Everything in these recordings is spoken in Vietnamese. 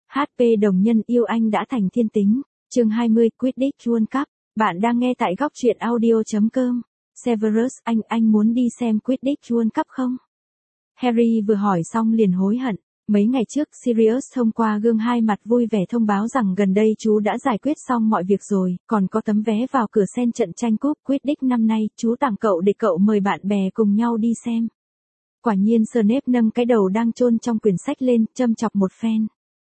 HP đồng nhân yêu anh đã thành thiên tính. Chương 20 Quidditch World Cup. Bạn đang nghe tại góc truyện audio.com. Severus, anh muốn đi xem Quidditch World Cup không? Harry vừa hỏi xong liền hối hận. Mấy ngày trước, Sirius thông qua gương hai mặt vui vẻ thông báo rằng gần đây chú đã giải quyết xong mọi việc rồi, còn có tấm vé vào cửa xem trận tranh cúp Quidditch năm nay, chú tặng cậu để cậu mời bạn bè cùng nhau đi xem. Quả nhiên Snape nâng cái đầu đang chôn trong quyển sách lên, châm chọc một phen.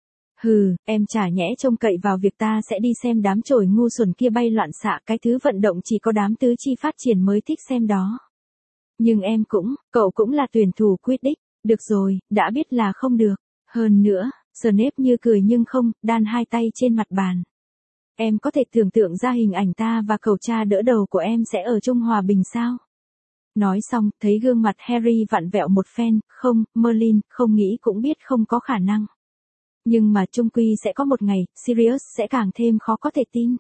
Hừ, em chả nhẽ trông cậy vào việc ta sẽ đi xem đám chổi ngu xuẩn kia bay loạn xạ, cái thứ vận động chỉ có đám tứ chi phát triển mới thích xem đó. Nhưng cậu cũng là tuyển thủ Quidditch. Được rồi, đã biết là không được. Hơn nữa, Snape như cười nhưng không, đan hai tay trên mặt bàn. Em có thể tưởng tượng ra hình ảnh ta và cậu cha đỡ đầu của em sẽ ở chung hòa bình sao? Nói xong, thấy gương mặt Harry vặn vẹo một phen, không, Merlin, không nghĩ cũng biết không có khả năng. Nhưng mà chung quy sẽ có một ngày, Sirius sẽ càng thêm khó có thể tin.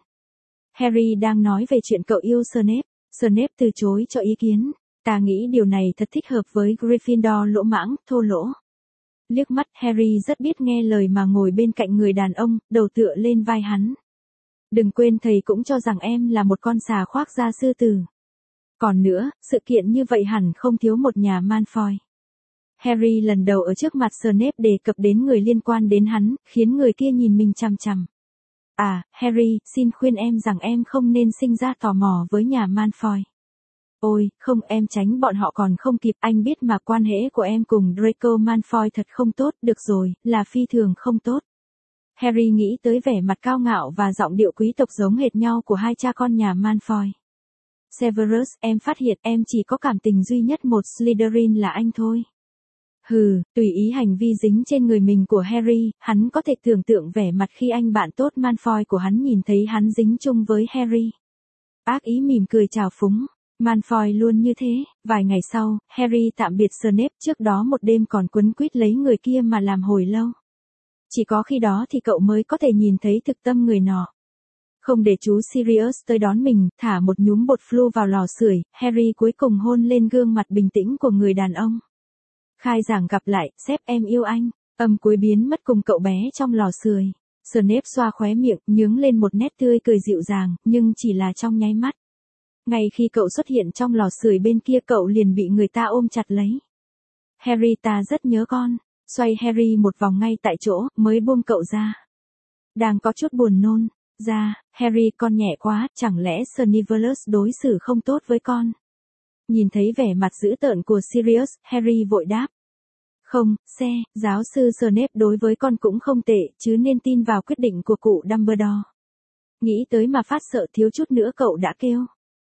Harry đang nói về chuyện cậu yêu Snape. Snape từ chối cho ý kiến. Ta nghĩ điều này thật thích hợp với Gryffindor lỗ mãng, thô lỗ. Liếc mắt Harry rất biết nghe lời mà ngồi bên cạnh người đàn ông, đầu tựa lên vai hắn. Đừng quên thầy cũng cho rằng em là một con xà khoác da sư tử. Còn nữa, sự kiện như vậy hẳn không thiếu một nhà Malfoy. Harry lần đầu ở trước mặt Snape đề cập đến người liên quan đến hắn, khiến người kia nhìn mình chằm chằm. À, Harry, xin khuyên em rằng em không nên sinh ra tò mò với nhà Malfoy. Ôi, không, em tránh bọn họ còn không kịp, anh biết mà quan hệ của em cùng Draco Malfoy thật không tốt, được rồi, là phi thường không tốt. Harry nghĩ tới vẻ mặt cao ngạo và giọng điệu quý tộc giống hệt nhau của hai cha con nhà Malfoy. Severus, em phát hiện em chỉ có cảm tình duy nhất một Slytherin là anh thôi. Hừ, tùy ý hành vi dính trên người mình của Harry, hắn có thể tưởng tượng vẻ mặt khi anh bạn tốt Malfoy của hắn nhìn thấy hắn dính chung với Harry. Ác ý mỉm cười chào phúng. Malfoy luôn như thế. Vài ngày sau, Harry tạm biệt Snape, trước đó một đêm còn quấn quýt lấy người kia mà làm hồi lâu. Chỉ có khi đó thì cậu mới có thể nhìn thấy thực tâm người nọ. Không để chú Sirius tới đón mình, thả một nhúm bột flu vào lò sưởi, Harry cuối cùng hôn lên gương mặt bình tĩnh của người đàn ông. Khai giảng gặp lại, sếp em yêu anh. Âm cuối biến mất cùng cậu bé trong lò sưởi. Snape xoa khóe miệng, nhướng lên một nét tươi cười dịu dàng, nhưng chỉ là trong nháy mắt. Ngay khi cậu xuất hiện trong lò sưởi bên kia cậu liền bị người ta ôm chặt lấy. Harry, ta rất nhớ con. Xoay Harry một vòng ngay tại chỗ, mới buông cậu ra. Đang có chút buồn nôn. Harry, con nhẹ quá, chẳng lẽ Severus đối xử không tốt với con? Nhìn thấy vẻ mặt dữ tợn của Sirius, Harry vội đáp. Không, giáo sư Snape đối với con cũng không tệ, chứ nên tin vào quyết định của cụ Dumbledore. Nghĩ tới mà phát sợ thiếu chút nữa cậu đã kêu.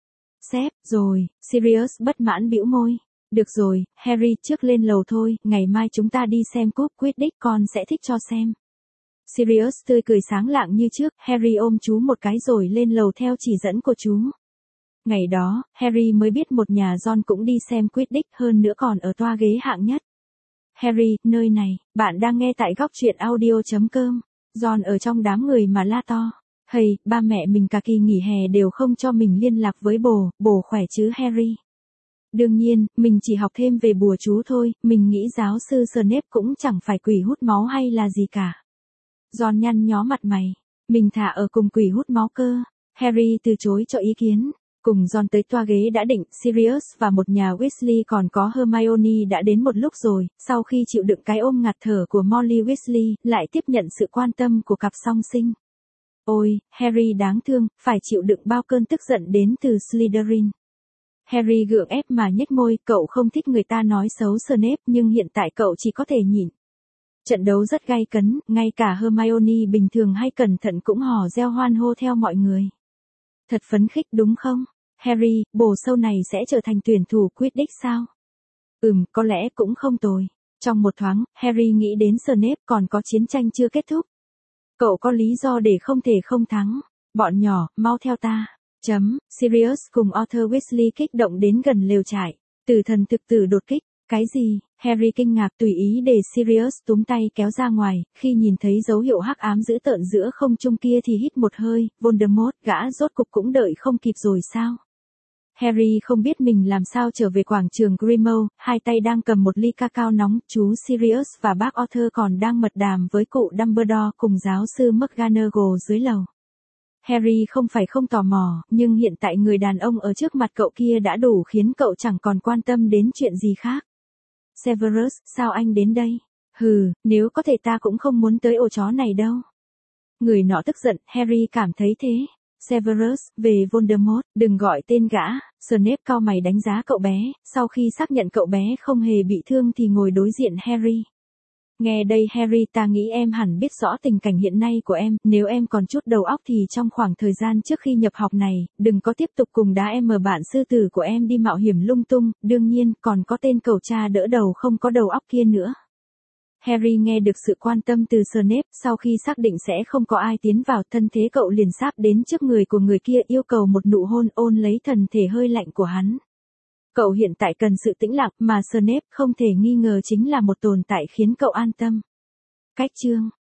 Sếp, rồi, Sirius bất mãn bĩu môi. Được rồi, Harry, trước lên lầu thôi, ngày mai chúng ta đi xem cúp Quidditch, con sẽ thích cho xem. Sirius tươi cười sáng lạng như trước, Harry ôm chú một cái rồi lên lầu theo chỉ dẫn của chú. Ngày đó, Harry mới biết một nhà John cũng đi xem Quidditch, hơn nữa còn ở toa ghế hạng nhất. Harry, nơi này, bạn đang nghe tại góc truyện audio.com. John ở trong đám người mà la to. Hey, ba mẹ mình cả kỳ nghỉ hè đều không cho mình liên lạc với bồ khỏe chứ Harry. Đương nhiên, mình chỉ học thêm về bùa chú thôi, mình nghĩ giáo sư Snape cũng chẳng phải quỷ hút máu hay là gì cả. John nhăn nhó mặt mày, mình thả ở cùng quỷ hút máu cơ. Harry từ chối cho ý kiến. Cùng John tới toa ghế đã định, Sirius và một nhà Weasley còn có Hermione đã đến một lúc rồi, sau khi chịu đựng cái ôm ngạt thở của Molly Weasley, lại tiếp nhận sự quan tâm của cặp song sinh. Ôi, Harry đáng thương, phải chịu đựng bao cơn tức giận đến từ Slytherin. Harry gượng ép mà nhếch môi, cậu không thích người ta nói xấu Snape nhưng hiện tại cậu chỉ có thể nhịn. Trận đấu rất gay cấn, ngay cả Hermione bình thường hay cẩn thận cũng hò reo hoan hô theo mọi người. Thật phấn khích đúng không? Harry, bồ sau này sẽ trở thành tuyển thủ Quidditch sao? Có lẽ cũng không tồi. Trong một thoáng, Harry nghĩ đến Snape còn có chiến tranh chưa kết thúc. Cậu có lý do để không thể không thắng. Bọn nhỏ, mau theo ta. Sirius cùng Arthur Weasley kích động đến gần lều trại. Tử thần thực tử đột kích. Cái gì? Harry kinh ngạc tùy ý để Sirius túm tay kéo ra ngoài, khi nhìn thấy dấu hiệu hắc ám dữ tợn giữa không trung kia thì hít một hơi, Voldemort, gã rốt cục cũng đợi không kịp rồi sao? Harry không biết mình làm sao trở về quảng trường Grimmauld, hai tay đang cầm một ly cacao nóng, chú Sirius và bác Arthur còn đang mật đàm với cụ Dumbledore cùng giáo sư McGonagall dưới lầu. Harry không phải không tò mò, nhưng hiện tại người đàn ông ở trước mặt cậu kia đã đủ khiến cậu chẳng còn quan tâm đến chuyện gì khác. Severus, sao anh đến đây? Hừ, nếu có thể ta cũng không muốn tới ổ chó này đâu. Người nọ tức giận, Harry cảm thấy thế. Severus, về Voldemort, đừng gọi tên gã. Snape cau mày đánh giá cậu bé, sau khi xác nhận cậu bé không hề bị thương thì ngồi đối diện Harry. Nghe đây Harry, ta nghĩ em hẳn biết rõ tình cảnh hiện nay của em, nếu em còn chút đầu óc thì trong khoảng thời gian trước khi nhập học này, đừng có tiếp tục cùng đá em bạn sư tử của em đi mạo hiểm lung tung, đương nhiên, còn có tên cẩu cha đỡ đầu không có đầu óc kia nữa. Harry nghe được sự quan tâm từ Snape, sau khi xác định sẽ không có ai tiến vào, thân thế cậu liền sáp đến trước người của người kia yêu cầu một nụ hôn ôn lấy thần thể hơi lạnh của hắn. Cậu hiện tại cần sự tĩnh lặng mà Snape không thể nghi ngờ chính là một tồn tại khiến cậu an tâm. Cách chương